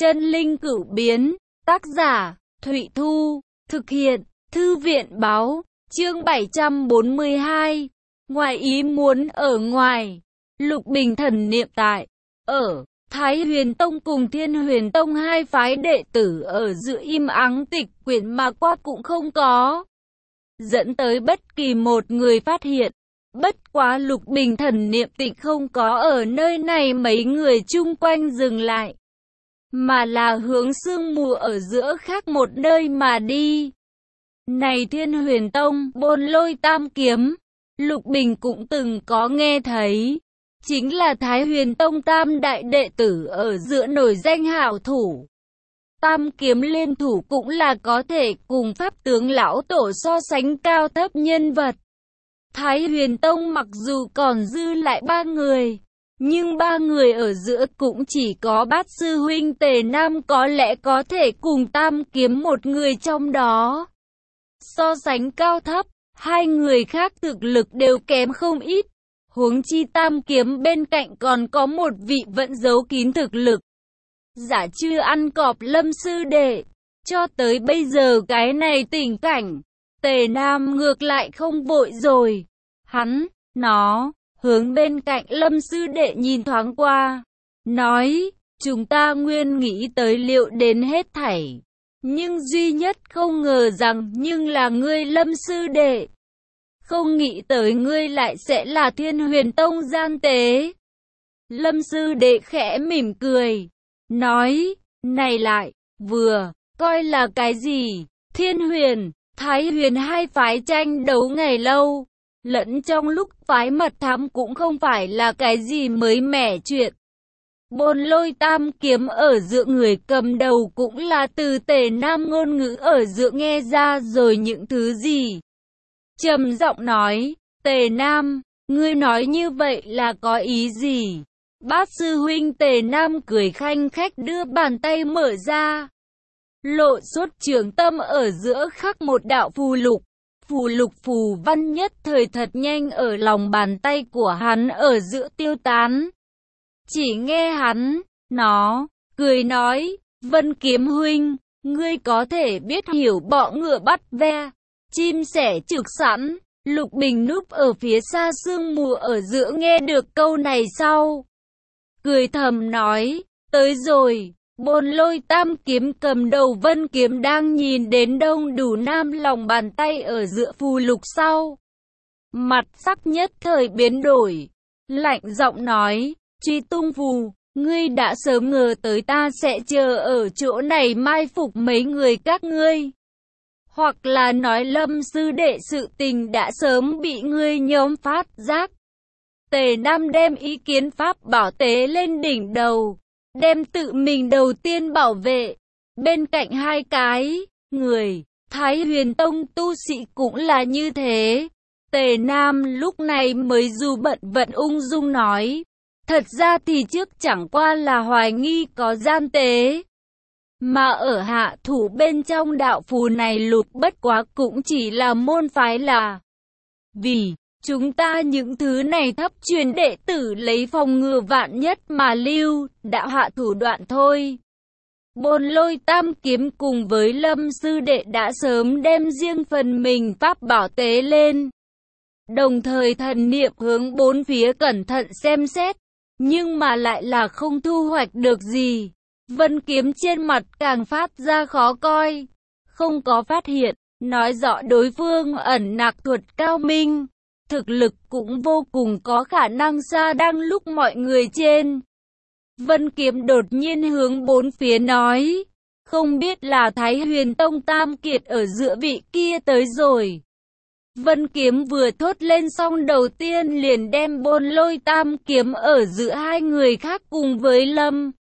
Chân linh cửu biến, tác giả, Thụy Thu, thực hiện, Thư viện báo, chương 742, ngoài ý muốn ở ngoài, Lục Bình thần niệm tại, ở, Thái Huyền Tông cùng Thiên Huyền Tông hai phái đệ tử ở giữa im ắng tịch quyển mà qua cũng không có, dẫn tới bất kỳ một người phát hiện. Bất quá Lục Bình thần niệm tịnh không có ở nơi này mấy người chung quanh dừng lại, mà là hướng sương mù ở giữa khác một nơi mà đi. Này Thiên Huyền Tông, Bôn Lôi Tam Kiếm, Lục Bình cũng từng có nghe thấy. Chính là Thái Huyền Tông tam đại đệ tử ở giữa nổi danh hảo thủ. Tam kiếm liên thủ cũng là có thể cùng pháp tướng lão tổ so sánh cao thấp nhân vật. Thái Huyền Tông mặc dù còn dư lại 3 người, nhưng 3 người ở giữa cũng chỉ có Bát sư huynh Tề Nam có lẽ có thể cùng tam kiếm một người trong đó. So sánh cao thấp, hai người khác thực lực đều kém không ít. Huống chi tam kiếm bên cạnh còn có một vị vẫn giấu kín thực lực. Giả chưa ăn cọp Lâm sư đệ. Cho tới bây giờ cái này tình cảnh, Tề Nam ngược lại không vội rồi. Nó, hướng bên cạnh Lâm sư đệ nhìn thoáng qua. Nói, chúng ta nguyên nghĩ tới liệu đến hết thảy. Nhưng duy nhất không ngờ rằng nhưng là ngươi Lâm sư đệ. Không nghĩ tới ngươi lại sẽ là Thiên Huyền Tông gian tế. Lâm sư đệ khẽ mỉm cười, nói, này lại, vừa, coi là cái gì, Thiên Huyền, Thái Huyền hai phái tranh đấu ngày lâu, lẫn trong lúc phái mật thám cũng không phải là cái gì mới mẻ chuyện. Bôn Lôi Tam Kiếm ở giữa người cầm đầu cũng là từ Tề Nam ngôn ngữ ở giữa nghe ra rồi những thứ gì. Trầm giọng nói, Tề Nam, ngươi nói như vậy là có ý gì? Bát sư huynh Tề Nam cười khanh khách đưa bàn tay mở ra. Lộ xuất trường tâm ở giữa khắc một đạo phù lục. Phù lục phù văn nhất thời thật nhanh ở lòng bàn tay của hắn ở giữa tiêu tán. Chỉ nghe nó, cười nói, Vân Kiếm huynh, ngươi có thể biết hiểu bọ ngựa bắt ve. Chim sẻ trực sẵn, Lục Bình núp ở phía xa sương mù ở giữa nghe được câu này sau. Cười thầm nói, tới rồi, Bôn Lôi Tam Kiếm cầm đầu Vân Kiếm đang nhìn đến đông đủ nam lòng bàn tay ở giữa phù lục sau. Mặt sắc nhất thời biến đổi, lạnh giọng nói, Truy Tung Phù, ngươi đã sớm ngờ tới ta sẽ chờ ở chỗ này mai phục mấy người các ngươi. Hoặc là nói Lâm sư đệ sự tình đã sớm bị ngươi nhóm phát giác. Tề Nam đem ý kiến pháp bảo tế lên đỉnh đầu, đem tự mình đầu tiên bảo vệ. Bên cạnh hai cái người, Thái Huyền Tông tu sĩ cũng là như thế. Tề Nam lúc này mới dù bận vận ung dung nói, thật ra thì trước chẳng qua là hoài nghi có gian tế. Mà ở hạ thủ bên trong đạo phù này lục bất quá cũng chỉ là môn phái là. Vì, chúng ta những thứ này thấp truyền đệ tử lấy phòng ngừa vạn nhất mà lưu, đạo hạ thủ đoạn thôi. Bôn Lôi Tam Kiếm cùng với Lâm sư đệ đã sớm đem riêng phần mình pháp bảo tế lên. Đồng thời thần niệm hướng bốn phía cẩn thận xem xét, nhưng mà lại là không thu hoạch được gì. Vân Kiếm trên mặt càng phát ra khó coi, không có phát hiện, nói rõ đối phương ẩn nặc thuật cao minh, thực lực cũng vô cùng có khả năng xa đang lúc mọi người trên. Vân Kiếm đột nhiên hướng bốn phía nói, không biết là Thái Huyền Tông Tam Kiệt ở giữa vị kia tới rồi. Vân Kiếm vừa thốt lên xong đầu tiên liền đem Bôn Lôi Tam Kiếm ở giữa hai người khác cùng với Lâm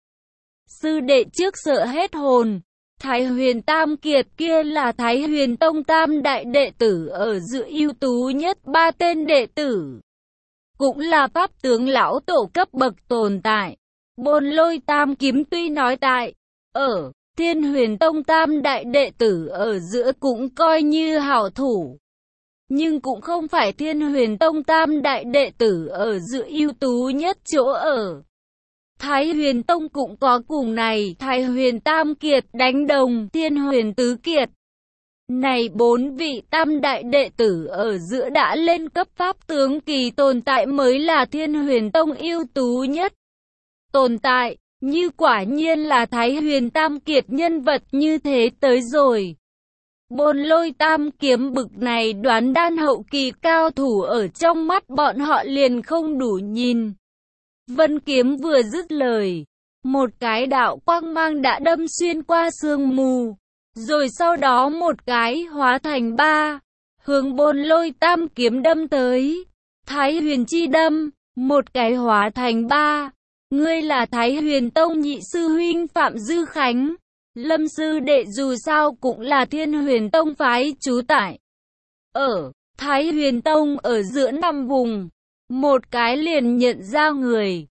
sư đệ trước sợ hết hồn. Thái Huyền Tam Kiệt kia là Thái Huyền Tông tam đại đệ tử ở giữa ưu tú nhất 3 tên đệ tử. Cũng là pháp tướng lão tổ cấp bậc tồn tại. Bôn Lôi Tam Kiếm tuy nói tại, ở Thiên Huyền Tông tam đại đệ tử ở giữa cũng coi như hảo thủ. Nhưng cũng không phải Thiên Huyền Tông tam đại đệ tử ở giữa ưu tú nhất chỗ ở. Thái Huyền Tông cũng có cùng này, Thái Huyền Tam Kiệt đánh đồng, Thiên Huyền Tứ Kiệt. Này 4 vị tam đại đệ tử ở giữa đã lên cấp pháp tướng kỳ tồn tại mới là Thiên Huyền Tông ưu tú nhất. Tồn tại, như quả nhiên là Thái Huyền Tam Kiệt nhân vật như thế tới rồi. Bồn Lôi Tam Kiếm bực này đoán đan hậu kỳ cao thủ ở trong mắt bọn họ liền không đủ nhìn. Vân Kiếm vừa dứt lời, một cái đạo quang mang đã đâm xuyên qua sương mù, rồi sau đó một cái hóa thành 3, hướng Bồn Lôi Tam Kiếm đâm tới. Thái Huyền chi đâm, một cái hóa thành 3. Ngươi là Thái Huyền Tông nhị sư huynh Phạm Dư Khánh. Lâm sư đệ dù sao cũng là Thiên Huyền Tông phái trú tại ở Thái Huyền Tông ở giữa 5 vùng, một cái liền nhận ra người.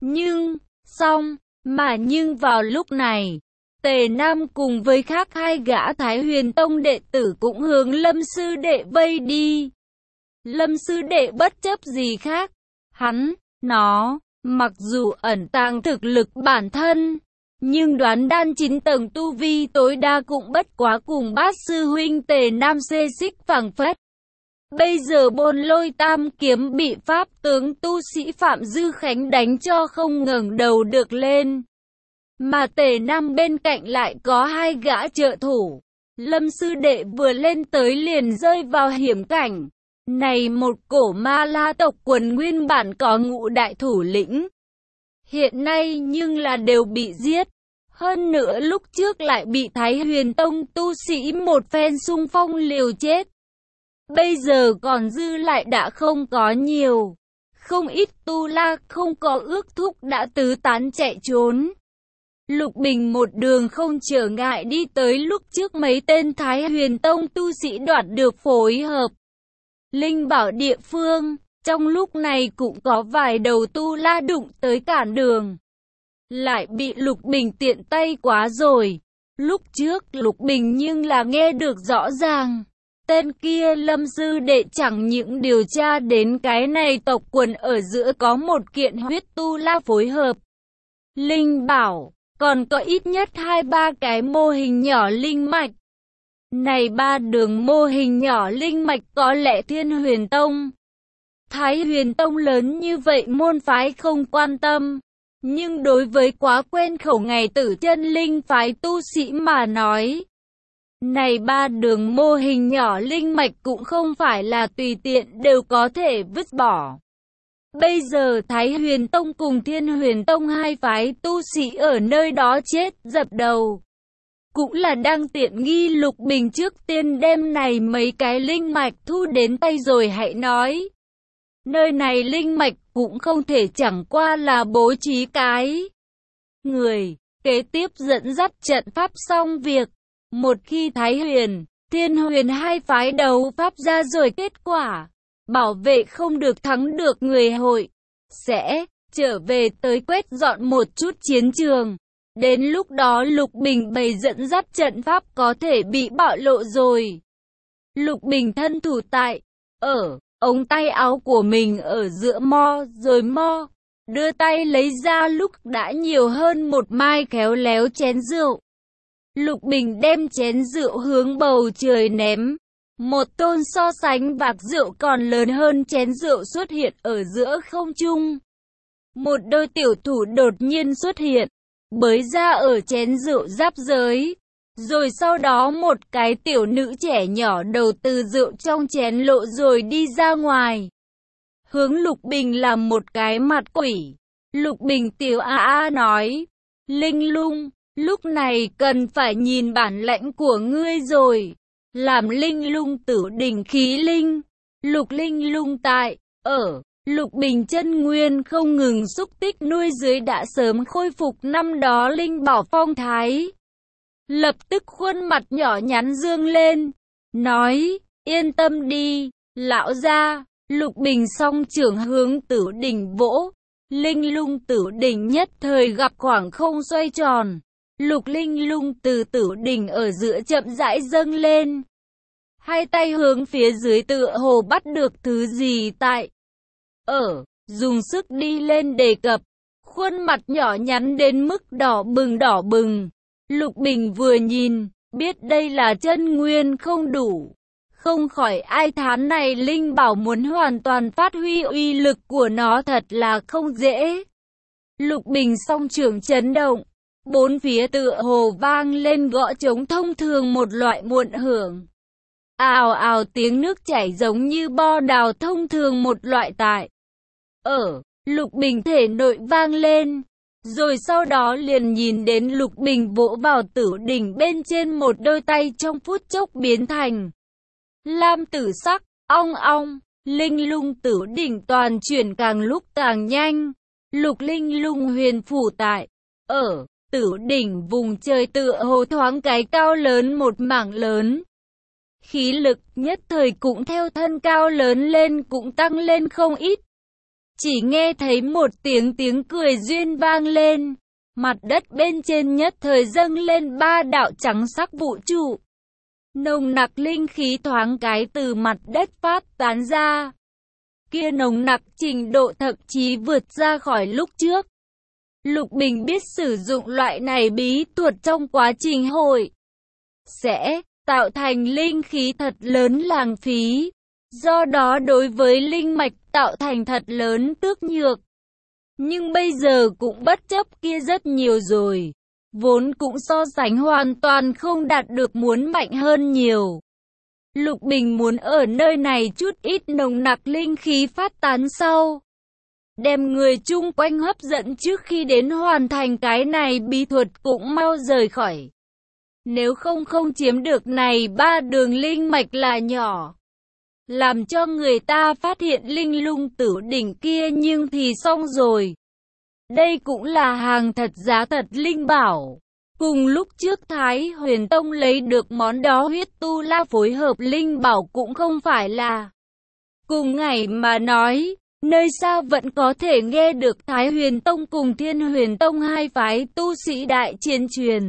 Nhưng vào lúc này, Tề Nam cùng với khác 2 gã Thái Huyền Tông đệ tử cũng hướng Lâm sư đệ vây đi. Lâm sư đệ bất chấp gì khác, nó mặc dù ẩn tàng thực lực bản thân, nhưng đoán đan 9 tầng tu vi tối đa cũng bất quá cùng Bát sư huynh Tề Nam xê xích phảng phất. Bây giờ Bồn Lôi Tam Kiếm bị pháp tướng tu sĩ Phạm Dư Khánh đánh cho không ngẩng đầu được lên. Mà Tề Nam bên cạnh lại có 2 gã trợ thủ. Lâm sư đệ vừa lên tới liền rơi vào hiểm cảnh. Này một cổ Ma La tộc quần nguyên bản có ngũ đại thủ lĩnh, hiện nay nhưng là đều bị giết. Hơn nữa lúc trước lại bị Thái Huyền Tông tu sĩ một phen xung phong liều chết. Bây giờ còn dư lại đã không có nhiều. Không ít tu la không có ước thúc đã tứ tán chạy trốn. Lục Bình một đường không trở ngại đi tới lúc trước mấy tên Thái Huyền Tông tu sĩ đoạt được phối hợp linh bảo địa phương. Trong lúc này cũng có vài đầu tu la đụng tới cản đường, lại bị Lục Bình tiện tay quá rồi. Lúc trước Lục Bình nhưng là nghe được rõ ràng, tên kia Lâm sư đệ chẳng những điều tra đến cái này tộc quần ở giữa có một kiện huyết tu la phối hợp linh bảo, còn có ít nhất 2-3 cái mô hình nhỏ linh mạch. Này 3 đường mô hình nhỏ linh mạch có lẽ Thiên Huyền Tông, Thái Huyền Tông lớn như vậy môn phái không quan tâm, nhưng đối với quá quen khẩu ngày tử chân linh phái tu sĩ mà nói, này 3 đường mô hình nhỏ linh mạch cũng không phải là tùy tiện đều có thể vứt bỏ. Bây giờ Thái Huyền Tông cùng Thiên Huyền Tông 2 phái tu sĩ ở nơi đó chết dập đầu, cũng là đang tiện nghi. Lục Bình trước tiên đem này mấy cái linh mạch thu đến tay rồi hãy nói. Nơi này linh mạch cũng không thể chẳng qua là bố trí cái người, kế tiếp dẫn dắt trận pháp xong việc. Một khi Thái Huyền, Thiên Huyền 2 phái đấu pháp ra rồi kết quả bảo vệ không được thắng được, người hội sẽ trở về tới quét dọn một chút chiến trường. Đến lúc đó Lục Bình bày dẫn dắt trận pháp có thể bị bạo lộ rồi. Lục Bình thân thủ tại ở ống tay áo của mình ở giữa mo, đưa tay lấy ra lúc đã nhiều hơn một mai khéo léo chén rượu. Lục Bình đem chén rượu hướng bầu trời ném. Một tôn so sánh vạc rượu còn lớn hơn chén rượu xuất hiện ở giữa không trung. Một đôi tiểu thủ đột nhiên xuất hiện, bới ra ở chén rượu giáp giới. Rồi sau đó một cái tiểu nữ trẻ nhỏ đầu từ rượu trong chén lộ rồi đi ra ngoài, hướng Lục Bình làm một cái mặt quỷ. Lục Bình tiểu nói, Linh Lung, lúc này cần phải nhìn bản lãnh của ngươi rồi. Làm Linh Lung tử đỉnh khí linh, Lục Linh Lung tại ở Lục Bình chân nguyên không ngừng xúc tích nuôi dưới đã sớm khôi phục năm đó linh bảo phong thái. Lập tức khuôn mặt nhỏ nhắn dương lên, nói, yên tâm đi, lão gia. Lục Bình song trưởng hướng tử đỉnh vỗ, Linh Lung tử đỉnh nhất thời gặp khoảng không xoay tròn. Lục Linh Lung từ tử đỉnh ở giữa chậm rãi dâng lên, hai tay hướng phía dưới tựa hồ bắt được thứ gì tại dùng sức đi lên đề cập. khuôn mặt nhỏ nhắn đến mức đỏ bừng. Lục Bình vừa nhìn, biết đây là chân nguyên không đủ. Không khỏi ai thán này linh bảo muốn hoàn toàn phát huy uy lực của nó thật là không dễ. Lục Bình song trưởng chấn động, bốn phía tựa hồ vang lên gõ trống thông thường một loại muộn hưởng. Ào ào tiếng nước chảy giống như bo đào thông thường một loại tại. Lục Bình thể nội vang lên. Rồi sau đó liền nhìn đến Lục Bình vỗ vào tử đỉnh bên trên một đôi tay trong phút chốc biến thành lam tử sắc, ong ong, linh lung tử đỉnh toàn chuyển càng lúc càng nhanh. Lục linh lung huyền phủ tại, tử đỉnh vùng trời tựa hồ thoáng cái cao lớn một mảng lớn. Khí lực nhất thời cũng theo thân cao lớn lên cũng tăng lên không ít. Chỉ nghe thấy một tiếng cười duyên vang lên. Mặt đất bên trên nhất thời dâng lên ba đạo trắng sắc vũ trụ. Nồng nặc linh khí thoáng cái từ mặt đất phát tán ra. Kia nồng nặc trình độ thậm chí vượt ra khỏi lúc trước. Lục Bình biết sử dụng loại này bí thuật trong quá trình hội sẽ tạo thành linh khí thật lớn lãng phí. Do đó đối với linh mạch tạo thành thật lớn tước nhược. Nhưng bây giờ cũng bất chấp kia rất nhiều rồi. Vốn cũng so sánh hoàn toàn không đạt được muốn mạnh hơn nhiều. Lục Bình muốn ở nơi này chút ít nồng nặc linh khí phát tán sau. Đem người chung quanh hấp dẫn trước khi đến hoàn thành cái này bí thuật cũng mau rời khỏi. Nếu không chiếm được này ba đường linh mạch là nhỏ. Làm cho người ta phát hiện linh lung tử đỉnh kia nhưng thì xong rồi. Đây cũng là hàng thật giá thật linh bảo. Cùng lúc trước Thái Huyền Tông lấy được món đó huyết tu la phối hợp linh bảo cũng không phải là cùng ngày mà nói. Nơi xa vẫn có thể nghe được Thái Huyền Tông cùng Thiên Huyền Tông hai phái tu sĩ đại chiến truyền.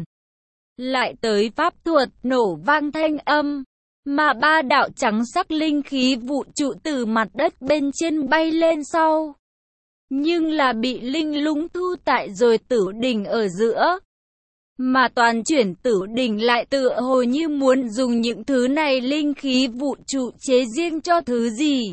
Lại tới pháp thuật nổ vang thanh âm. Mà ba đạo trắng sắc linh khí vụ trụ từ mặt đất bên trên bay lên sau. Nhưng là bị linh lung thu tại rồi tử đỉnh ở giữa. Mà toàn chuyển tử đỉnh lại tựa hồ như muốn dùng những thứ này linh khí vụ trụ chế riêng cho thứ gì.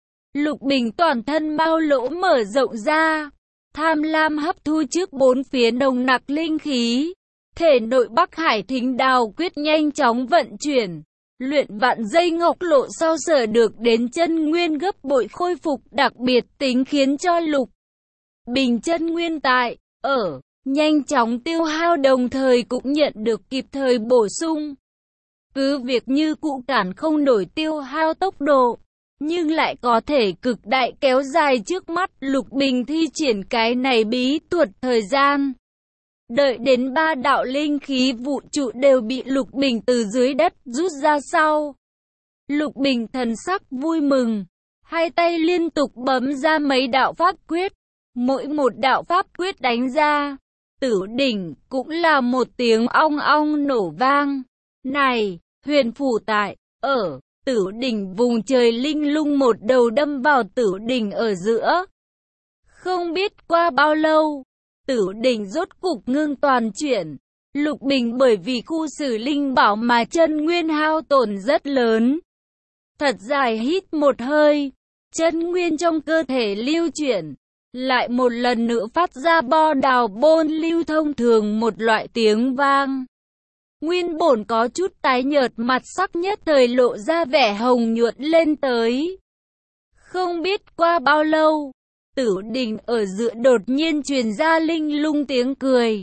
Lục Bình toàn thân bao lỗ mở rộng ra. Tham lam hấp thu trước bốn phía nồng nặc linh khí. Thể nội Bắc Hải Thính Đào quyết nhanh chóng vận chuyển. Luyện vạn dây ngọc lộ sau sở được đến chân nguyên gấp bội khôi phục đặc biệt tính khiến cho Lục Bình chân nguyên tại, nhanh chóng tiêu hao đồng thời cũng nhận được kịp thời bổ sung. Cứ việc như cụ cản không nổi tiêu hao tốc độ, nhưng lại có thể cực đại kéo dài trước mắt Lục Bình thi triển cái này bí thuật thời gian. Đợi đến ba đạo linh khí vụ trụ đều bị Lục Bình từ dưới đất rút ra sau. Lục Bình thần sắc vui mừng, hai tay liên tục bấm ra mấy đạo pháp quyết. Mỗi một đạo pháp quyết đánh ra, tử đỉnh cũng là một tiếng ong ong nổ vang. Này, huyền phủ tại, tử đỉnh vùng trời linh lung một đầu đâm vào tử đỉnh ở giữa. Không biết qua bao lâu, tử đỉnh rốt cục ngưng toàn chuyển. Lục Bình bởi vì khu xử linh bảo mà chân nguyên hao tổn rất lớn. Thật dài hít một hơi, chân nguyên trong cơ thể lưu chuyển. Lại một lần nữa phát ra bo đào bôn lưu thông thường một loại tiếng vang. Nguyên bổn có chút tái nhợt mặt sắc nhất thời lộ ra vẻ hồng nhuận lên tới. Không biết qua bao lâu, tử đỉnh ở giữa đột nhiên truyền ra linh lung tiếng cười.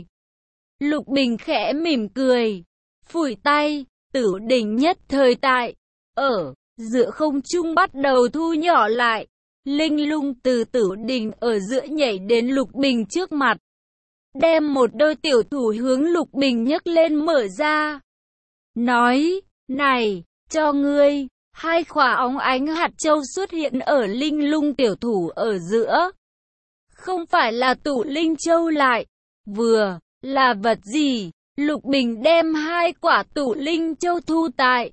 Lục Bình khẽ mỉm cười, phủi tay, tử đỉnh nhất thời tại, giữa không trung bắt đầu thu nhỏ lại. Linh lung từ tử đỉnh ở giữa nhảy đến Lục Bình trước mặt. Đem một đôi tiểu thủ hướng Lục Bình nhấc lên mở ra. Nói, này, cho ngươi, hai khỏa óng ánh hạt châu xuất hiện ở linh lung tiểu thủ ở giữa. Không phải là tụ linh châu lại, vừa, là vật gì? Lục Bình đem hai quả tụ linh châu thu tại,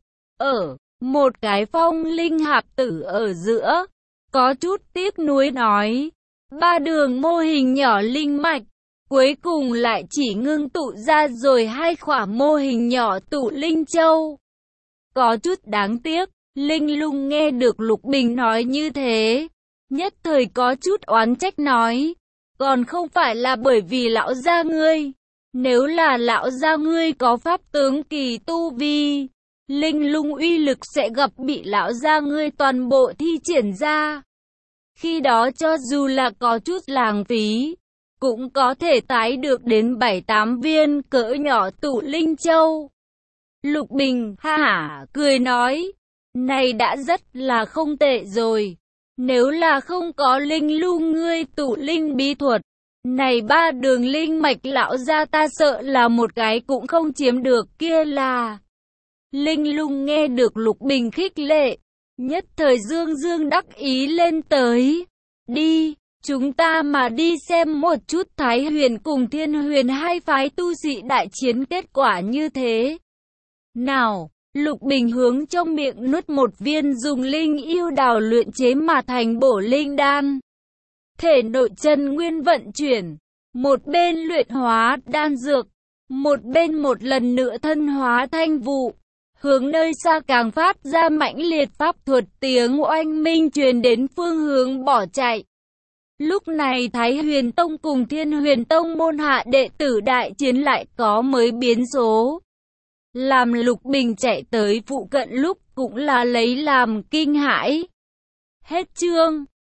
một cái phong linh hạp tử ở giữa. Có chút tiếc nuối nói, 3 đường mô hình nhỏ linh mạch, cuối cùng lại chỉ ngưng tụ ra rồi 2 khỏa mô hình nhỏ tụ linh châu. Có chút đáng tiếc, Linh Lung nghe được Lục Bình nói như thế, nhất thời có chút oán trách nói, còn không phải là bởi vì lão gia ngươi, nếu là lão gia ngươi có pháp tướng kỳ tu vi, Linh Lung uy lực sẽ gặp bị lão gia ngươi toàn bộ thi triển ra. Khi đó cho dù là có chút lãng phí, cũng có thể tái được đến 7-8 viên cỡ nhỏ tụ linh châu. Lục Bình ha hả cười nói, này đã rất là không tệ rồi. Nếu là không có Linh Lung ngươi tụ linh bí thuật, này 3 đường linh mạch lão gia ta sợ là một cái cũng không chiếm được kia là. Linh Lung nghe được Lục Bình khích lệ, nhất thời dương dương đắc ý lên tới. Đi, chúng ta mà đi xem một chút Thái Huyền cùng Thiên Huyền hai phái tu sĩ đại chiến kết quả như thế. Nào, Lục Bình hướng trong miệng nuốt một viên dùng linh yêu đào luyện chế mà thành bổ linh đan. Thể nội chân nguyên vận chuyển, một bên luyện hóa đan dược, một bên một lần nữa thân hóa thanh vụ, hướng nơi xa càng phát ra mãnh liệt pháp thuật tiếng oanh minh truyền đến phương hướng bỏ chạy. Lúc này Thái Huyền Tông cùng Thiên Huyền Tông môn hạ đệ tử đại chiến lại có mới biến số. Làm Lục Bình chạy tới phụ cận lúc cũng là lấy làm kinh hãi. Hết chương.